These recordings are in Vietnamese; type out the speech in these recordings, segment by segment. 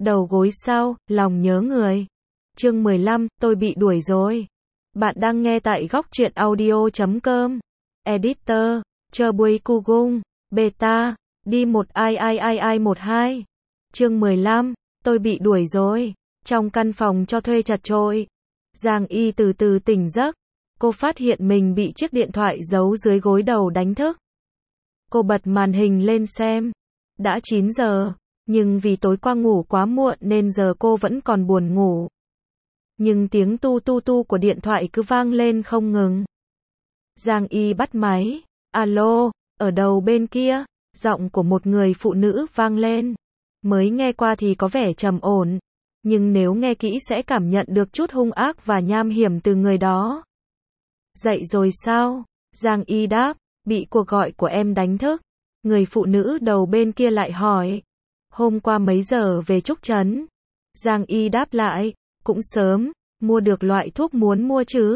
đầu gối sau, lòng nhớ người. Chương 15, tôi bị đuổi rồi. Bạn đang nghe tại góc truyện audio.com. Editor, chờ buổi Cugung, beta, đi một ai 12. Chương 15, tôi bị đuổi rồi. Trong căn phòng cho thuê chật chội, Giang Y từ từ tỉnh giấc. Cô phát hiện mình bị chiếc điện thoại giấu dưới gối đầu đánh thức. Cô bật màn hình lên xem. Đã 9 giờ, nhưng vì tối qua ngủ quá muộn nên giờ cô vẫn còn buồn ngủ. Nhưng tiếng tu tu tu của điện thoại cứ vang lên không ngừng. Giang Y bắt máy. Alo, ở đầu bên kia, giọng của một người phụ nữ vang lên. Mới nghe qua thì có vẻ trầm ổn, nhưng nếu nghe kỹ sẽ cảm nhận được chút hung ác và nham hiểm từ người đó. Dậy rồi sao? Giang Y đáp, bị cuộc gọi của em đánh thức. Người phụ nữ đầu bên kia lại hỏi, hôm qua mấy giờ về Trúc Trấn? Giang Y đáp lại, cũng sớm, mua được loại thuốc muốn mua chứ?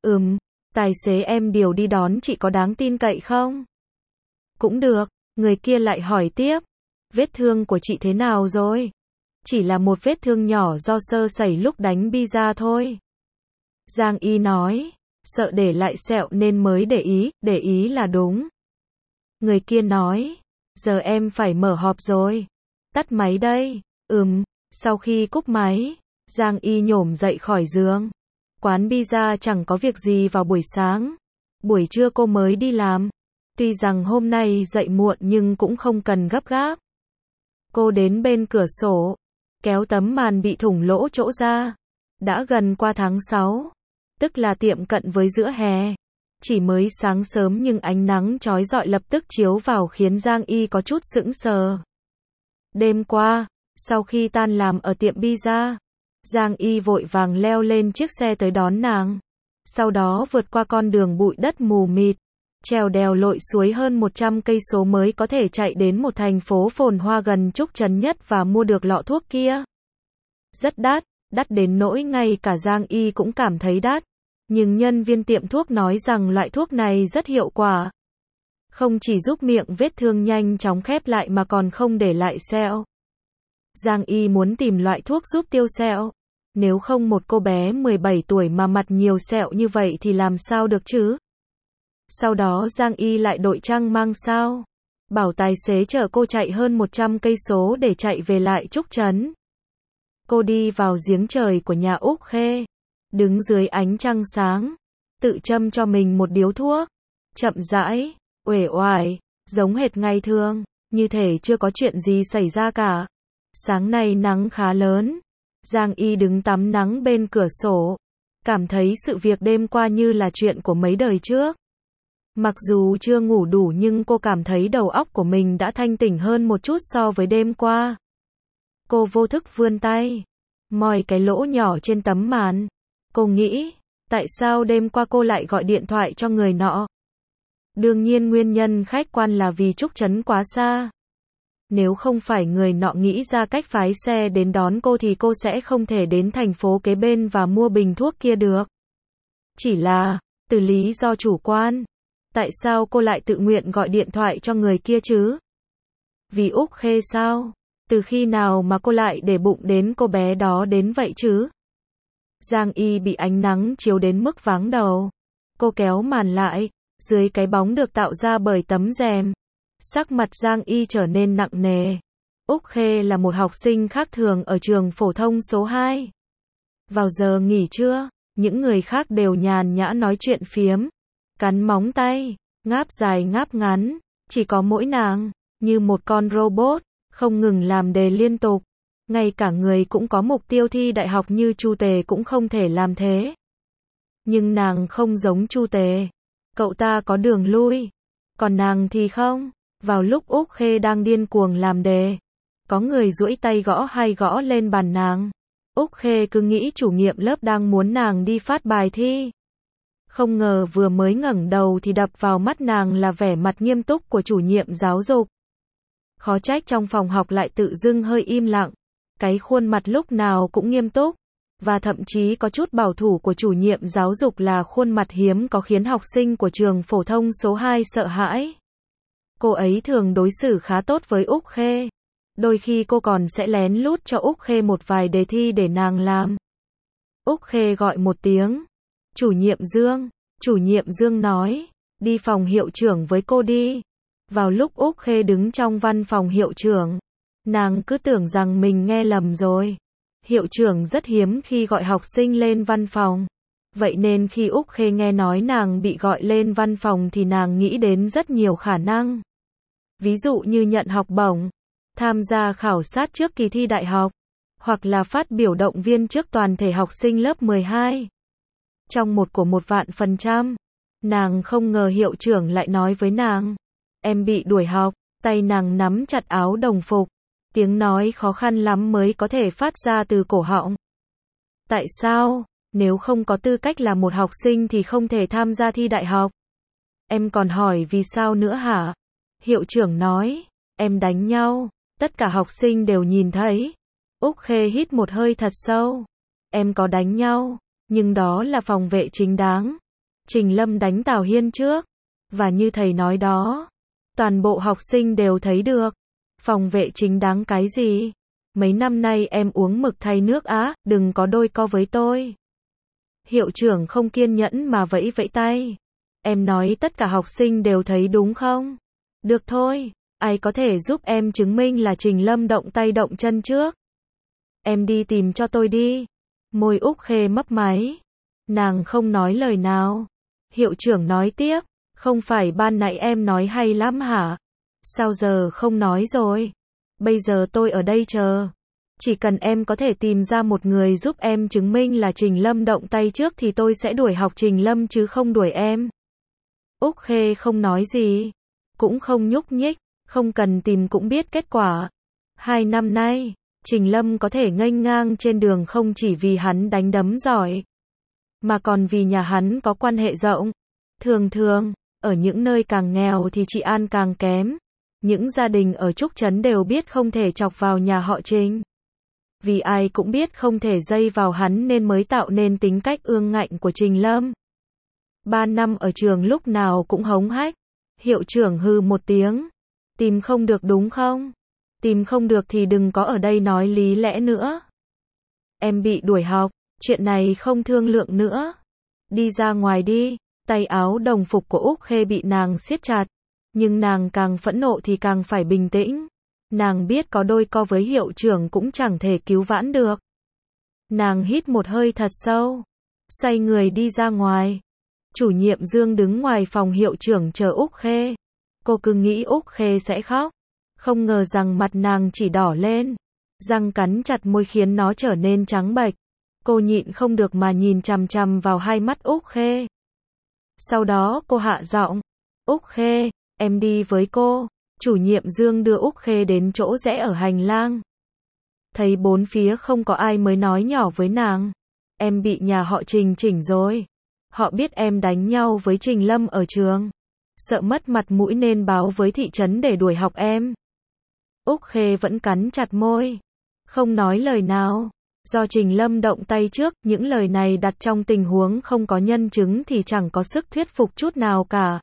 Tài xế em điều đi đón chị có đáng tin cậy không? Cũng được, người kia lại hỏi tiếp, vết thương của chị thế nào rồi? Chỉ là một vết thương nhỏ do sơ sẩy lúc đánh pizza thôi. Giang Y nói, sợ để lại sẹo nên mới để ý là đúng. Người kia nói, giờ em phải mở họp rồi. Tắt máy đây. Sau khi cúp máy, Giang Y nhổm dậy khỏi giường. Quán pizza chẳng có việc gì vào buổi sáng. Buổi trưa cô mới đi làm. Tuy rằng hôm nay dậy muộn nhưng cũng không cần gấp gáp. Cô đến bên cửa sổ, kéo tấm màn bị thủng lỗ chỗ ra. Đã gần qua tháng 6, tức là tiệm cận với giữa hè. Chỉ mới sáng sớm nhưng ánh nắng chói rọi lập tức chiếu vào khiến Giang Y có chút sững sờ. Đêm qua, sau khi tan làm ở tiệm pizza, Giang Y vội vàng leo lên chiếc xe tới đón nàng. Sau đó vượt qua con đường bụi đất mù mịt, trèo đèo lội suối hơn 100 cây số mới có thể chạy đến một thành phố phồn hoa gần Trúc Trấn nhất và mua được lọ thuốc kia. Rất đắt đến nỗi ngay cả Giang Y cũng cảm thấy đắt. Nhưng nhân viên tiệm thuốc nói rằng loại thuốc này rất hiệu quả. Không chỉ giúp miệng vết thương nhanh chóng khép lại mà còn không để lại sẹo. Giang Y muốn tìm loại thuốc giúp tiêu sẹo. Nếu không một cô bé 17 tuổi mà mặt nhiều sẹo như vậy thì làm sao được chứ? Sau đó Giang Y lại đội trang mang sao. Bảo tài xế chở cô chạy hơn 100 cây số để chạy về lại Trúc Trấn. Cô đi vào giếng trời của nhà Úc Khê. Đứng dưới ánh trăng sáng, tự châm cho mình một điếu thuốc, chậm rãi, uể oải, giống hệt ngày thường, như thể chưa có chuyện gì xảy ra cả. Sáng nay nắng khá lớn, Giang Y đứng tắm nắng bên cửa sổ, cảm thấy sự việc đêm qua như là chuyện của mấy đời trước. Mặc dù chưa ngủ đủ nhưng cô cảm thấy đầu óc của mình đã thanh tỉnh hơn một chút so với đêm qua. Cô vô thức vươn tay, moi cái lỗ nhỏ trên tấm màn. Cô nghĩ, tại sao đêm qua cô lại gọi điện thoại cho người nọ? Đương nhiên nguyên nhân khách quan là vì Trúc Trấn quá xa. Nếu không phải người nọ nghĩ ra cách phái xe đến đón cô thì cô sẽ không thể đến thành phố kế bên và mua bình thuốc kia được. Chỉ là, từ lý do chủ quan, tại sao cô lại tự nguyện gọi điện thoại cho người kia chứ? Vì Úc Khê sao? Từ khi nào mà cô lại để bụng đến cô bé đó đến vậy chứ? Giang Y bị ánh nắng chiếu đến mức váng đầu. Cô kéo màn lại, dưới cái bóng được tạo ra bởi tấm rèm. Sắc mặt Giang Y trở nên nặng nề. Úc Khê là một học sinh khác thường ở trường phổ thông số 2. Vào giờ nghỉ trưa, những người khác đều nhàn nhã nói chuyện phiếm, cắn móng tay, ngáp dài ngáp ngắn. Chỉ có mỗi nàng, như một con robot, không ngừng làm đề liên tục. Ngay cả người cũng có mục tiêu thi đại học như Chu Tề cũng không thể làm thế. Nhưng nàng không giống Chu Tề. Cậu ta có đường lui. Còn nàng thì không. Vào lúc Úc Khê đang điên cuồng làm đề, có người duỗi tay gõ lên bàn nàng. Úc Khê cứ nghĩ chủ nhiệm lớp đang muốn nàng đi phát bài thi. Không ngờ vừa mới ngẩng đầu thì đập vào mắt nàng là vẻ mặt nghiêm túc của chủ nhiệm giáo dục. Khó trách trong phòng học lại tự dưng hơi im lặng. Cái khuôn mặt lúc nào cũng nghiêm túc, và thậm chí có chút bảo thủ của chủ nhiệm giáo dục là khuôn mặt hiếm có khiến học sinh của trường phổ thông số 2 sợ hãi. Cô ấy thường đối xử khá tốt với Úc Khê. Đôi khi cô còn sẽ lén lút cho Úc Khê một vài đề thi để nàng làm. Úc Khê gọi một tiếng. Chủ nhiệm Dương. Chủ nhiệm Dương nói, đi phòng hiệu trưởng với cô đi. Vào lúc Úc Khê đứng trong văn phòng hiệu trưởng, nàng cứ tưởng rằng mình nghe lầm rồi. Hiệu trưởng rất hiếm khi gọi học sinh lên văn phòng. Vậy nên khi Úc Khê nghe nói nàng bị gọi lên văn phòng thì nàng nghĩ đến rất nhiều khả năng. Ví dụ như nhận học bổng, tham gia khảo sát trước kỳ thi đại học, hoặc là phát biểu động viên trước toàn thể học sinh lớp 12. Trong một của 1.000%, nàng không ngờ hiệu trưởng lại nói với nàng, em bị đuổi học, tay nàng nắm chặt áo đồng phục, tiếng nói khó khăn lắm mới có thể phát ra từ cổ họng. Tại sao, nếu không có tư cách là một học sinh thì không thể tham gia thi đại học? Em còn hỏi vì sao nữa hả? Hiệu trưởng nói, em đánh nhau, tất cả học sinh đều nhìn thấy. Úc Khê hít một hơi thật sâu. Em có đánh nhau, nhưng đó là phòng vệ chính đáng. Trình Lâm đánh Tào Hiên trước. Và như thầy nói đó, toàn bộ học sinh đều thấy được. Phòng vệ chính đáng cái gì? Mấy năm nay em uống mực thay nước á, đừng có đôi co với tôi. Hiệu trưởng không kiên nhẫn mà vẫy vẫy tay. Em nói tất cả học sinh đều thấy đúng không? Được thôi, ai có thể giúp em chứng minh là Trình Lâm động tay động chân trước? Em đi tìm cho tôi đi. Môi Úc Khê mấp máy. Nàng không nói lời nào. Hiệu trưởng nói tiếp, không phải ban nãy em nói hay lắm hả? Sao giờ không nói rồi? Bây giờ tôi ở đây chờ. Chỉ cần em có thể tìm ra một người giúp em chứng minh là Trình Lâm động tay trước thì tôi sẽ đuổi học Trình Lâm chứ không đuổi em. Úc Khê không nói gì, cũng không nhúc nhích, không cần tìm cũng biết kết quả. 2 năm nay, Trình Lâm có thể nghênh ngang trên đường không chỉ vì hắn đánh đấm giỏi, mà còn vì nhà hắn có quan hệ rộng. Thường thường, ở những nơi càng nghèo thì trị an càng kém. Những gia đình ở Trúc Trấn đều biết không thể chọc vào nhà họ Trình. Vì ai cũng biết không thể dây vào hắn nên mới tạo nên tính cách ương ngạnh của Trình Lâm. 3 năm ở trường lúc nào cũng hống hách. Hiệu trưởng hừ một tiếng. Tìm không được đúng không? Tìm không được thì đừng có ở đây nói lý lẽ nữa. Em bị đuổi học, chuyện này không thương lượng nữa. Đi ra ngoài đi. Tay áo đồng phục của Úc Khê bị nàng siết chặt. Nhưng nàng càng phẫn nộ thì càng phải bình tĩnh. Nàng biết có đôi co với hiệu trưởng cũng chẳng thể cứu vãn được. Nàng hít một hơi thật sâu, xoay người đi ra ngoài. Chủ nhiệm Dương đứng ngoài phòng hiệu trưởng chờ Úc Khê. Cô cứ nghĩ Úc Khê sẽ khóc, không ngờ rằng mặt nàng chỉ đỏ lên, răng cắn chặt môi khiến nó trở nên trắng bệch. Cô nhịn không được mà nhìn chằm chằm vào hai mắt Úc Khê. Sau đó cô hạ giọng, Úc Khê, em đi với cô. Chủ nhiệm Dương đưa Úc Khê đến chỗ rẽ ở hành lang. Thấy bốn phía không có ai mới nói nhỏ với nàng. Em bị nhà họ Trình chỉnh rồi. Họ biết em đánh nhau với Trình Lâm ở trường. Sợ mất mặt mũi nên báo với thị trấn để đuổi học em. Úc Khê vẫn cắn chặt môi, không nói lời nào. Do Trình Lâm động tay trước, những lời này đặt trong tình huống không có nhân chứng thì chẳng có sức thuyết phục chút nào cả.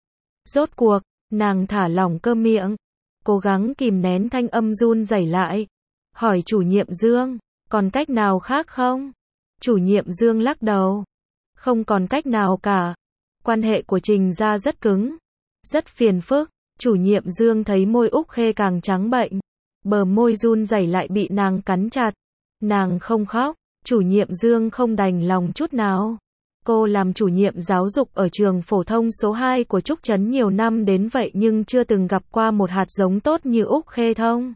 Rốt cuộc, nàng thả lỏng cơ miệng, cố gắng kìm nén thanh âm run rẩy lại. Hỏi chủ nhiệm Dương, còn cách nào khác không? Chủ nhiệm Dương lắc đầu. Không còn cách nào cả. Quan hệ của Trình gia rất cứng, rất phiền phức. Chủ nhiệm Dương thấy môi Úc Khê càng trắng bệnh, bờ môi run rẩy lại bị nàng cắn chặt. Nàng không khóc, chủ nhiệm Dương không đành lòng chút nào. Cô làm chủ nhiệm giáo dục ở trường phổ thông số 2 của Trúc Trấn nhiều năm đến vậy nhưng chưa từng gặp qua một hạt giống tốt như Úc Khê thông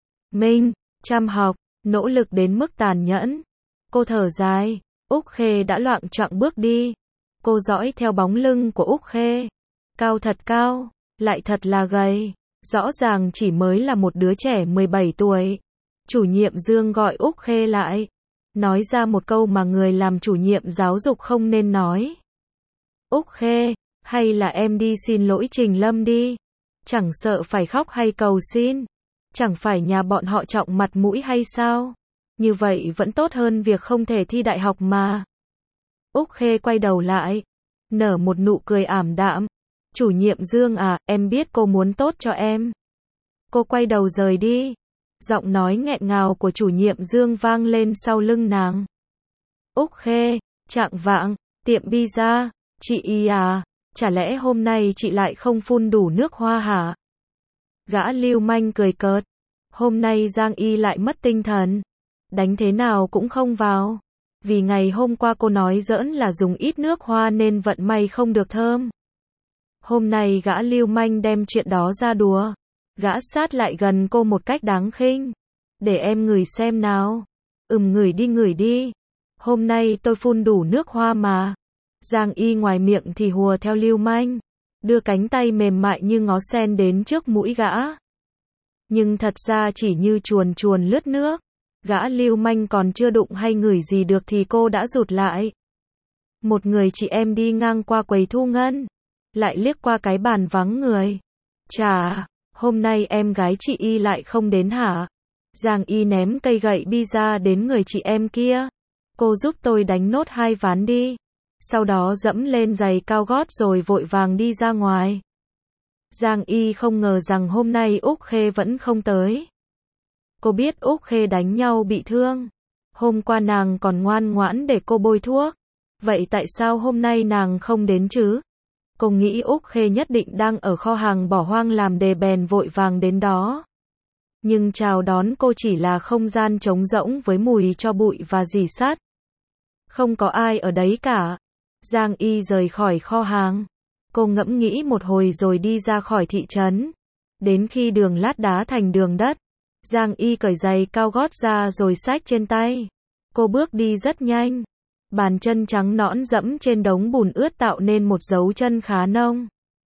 minh, chăm học, nỗ lực đến mức tàn nhẫn. Cô thở dài, Úc Khê đã loạng choạng bước đi. Cô dõi theo bóng lưng của Úc Khê. Cao thật cao, lại thật là gầy. Rõ ràng chỉ mới là một đứa trẻ 17 tuổi. Chủ nhiệm Dương gọi Úc Khê lại. Nói ra một câu mà người làm chủ nhiệm giáo dục không nên nói. Úc Khê, hay là em đi xin lỗi Trình Lâm đi. Chẳng sợ phải khóc hay cầu xin. Chẳng phải nhà bọn họ trọng mặt mũi hay sao? Như vậy vẫn tốt hơn việc không thể thi đại học mà. Úc Khê quay đầu lại, nở một nụ cười ảm đạm. Chủ nhiệm Dương à, em biết cô muốn tốt cho em. Cô quay đầu rời đi. Giọng nói nghẹn ngào của chủ nhiệm Dương vang lên sau lưng nàng. Úc Khê, chạng vạng, tiệm pizza, chị Y à, chả lẽ hôm nay chị lại không phun đủ nước hoa hả? Gã lưu manh cười cợt. Hôm nay Giang Y lại mất tinh thần. Đánh thế nào cũng không vào. Vì ngày hôm qua cô nói giỡn là dùng ít nước hoa nên vận may không được thơm. Hôm nay gã lưu manh đem chuyện đó ra đùa. Gã sát lại gần cô một cách đáng khinh. Để em ngửi xem nào. Ngửi đi. Hôm nay tôi phun đủ nước hoa mà. Giang Y ngoài miệng thì hùa theo lưu manh. Đưa cánh tay mềm mại như ngó sen đến trước mũi gã. Nhưng thật ra chỉ như chuồn chuồn lướt nước. Gã lưu manh còn chưa đụng hay ngửi gì được thì cô đã rụt lại. Một người chị em đi ngang qua quầy thu ngân. Lại liếc qua cái bàn vắng người. Chà, hôm nay em gái chị Y lại không đến hả? Giang Y ném cây gậy pizza đến người chị em kia. Cô giúp tôi đánh nốt 2 ván đi. Sau đó dẫm lên giày cao gót rồi vội vàng đi ra ngoài. Giang Y không ngờ rằng hôm nay Úc Khê vẫn không tới. Cô biết Úc Khê đánh nhau bị thương. Hôm qua nàng còn ngoan ngoãn để cô bôi thuốc. Vậy tại sao hôm nay nàng không đến chứ? Cô nghĩ Úc Khê nhất định đang ở kho hàng bỏ hoang làm đề bèn vội vàng đến đó. Nhưng chào đón cô chỉ là không gian trống rỗng với mùi tro bụi và rỉ sắt. Không có ai ở đấy cả. Giang Y rời khỏi kho hàng. Cô ngẫm nghĩ một hồi rồi đi ra khỏi thị trấn. Đến khi đường lát đá thành đường đất, Giang Y cởi giày cao gót ra rồi xách trên tay. Cô bước đi rất nhanh. Bàn chân trắng nõn dẫm trên đống bùn ướt tạo nên một dấu chân khá nông.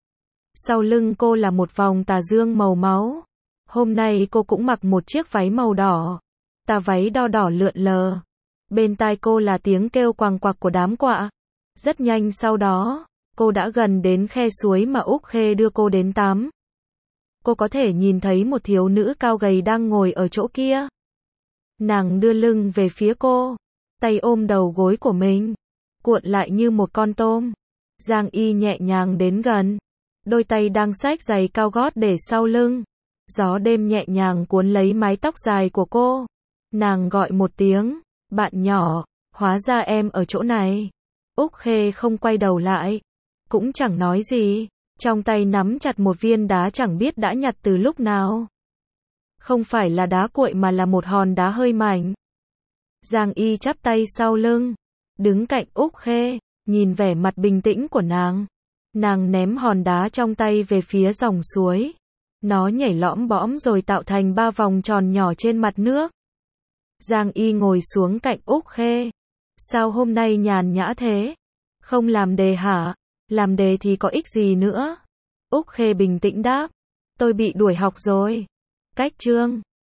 Sau lưng cô là một vòng tà dương màu máu. Hôm nay cô cũng mặc một chiếc váy màu đỏ. Tà váy đo đỏ lượn lờ. Bên tai cô là tiếng kêu quàng quạc của đám quạ. Rất nhanh sau đó, cô đã gần đến khe suối mà Úc Khê đưa cô đến tắm. Cô có thể nhìn thấy một thiếu nữ cao gầy đang ngồi ở chỗ kia. Nàng đưa lưng về phía cô, tay ôm đầu gối của mình, cuộn lại như một con tôm. Giang Y nhẹ nhàng đến gần, đôi tay đang xách giày cao gót để sau lưng. Gió đêm nhẹ nhàng cuốn lấy mái tóc dài của cô. Nàng gọi một tiếng, bạn nhỏ, hóa ra em ở chỗ này. Úc Khê không quay đầu lại, cũng chẳng nói gì, trong tay nắm chặt một viên đá chẳng biết đã nhặt từ lúc nào. Không phải là đá cuội mà là một hòn đá hơi mảnh. Giang Y chắp tay sau lưng, đứng cạnh Úc Khê, nhìn vẻ mặt bình tĩnh của nàng. Nàng ném hòn đá trong tay về phía dòng suối. Nó nhảy lõm bõm rồi tạo thành 3 vòng tròn nhỏ trên mặt nước. Giang Y ngồi xuống cạnh Úc Khê. Sao hôm nay nhàn nhã thế? Không làm đề hả? Làm đề thì có ích gì nữa? Úc Khê bình tĩnh đáp. Tôi bị đuổi học rồi. Cách chương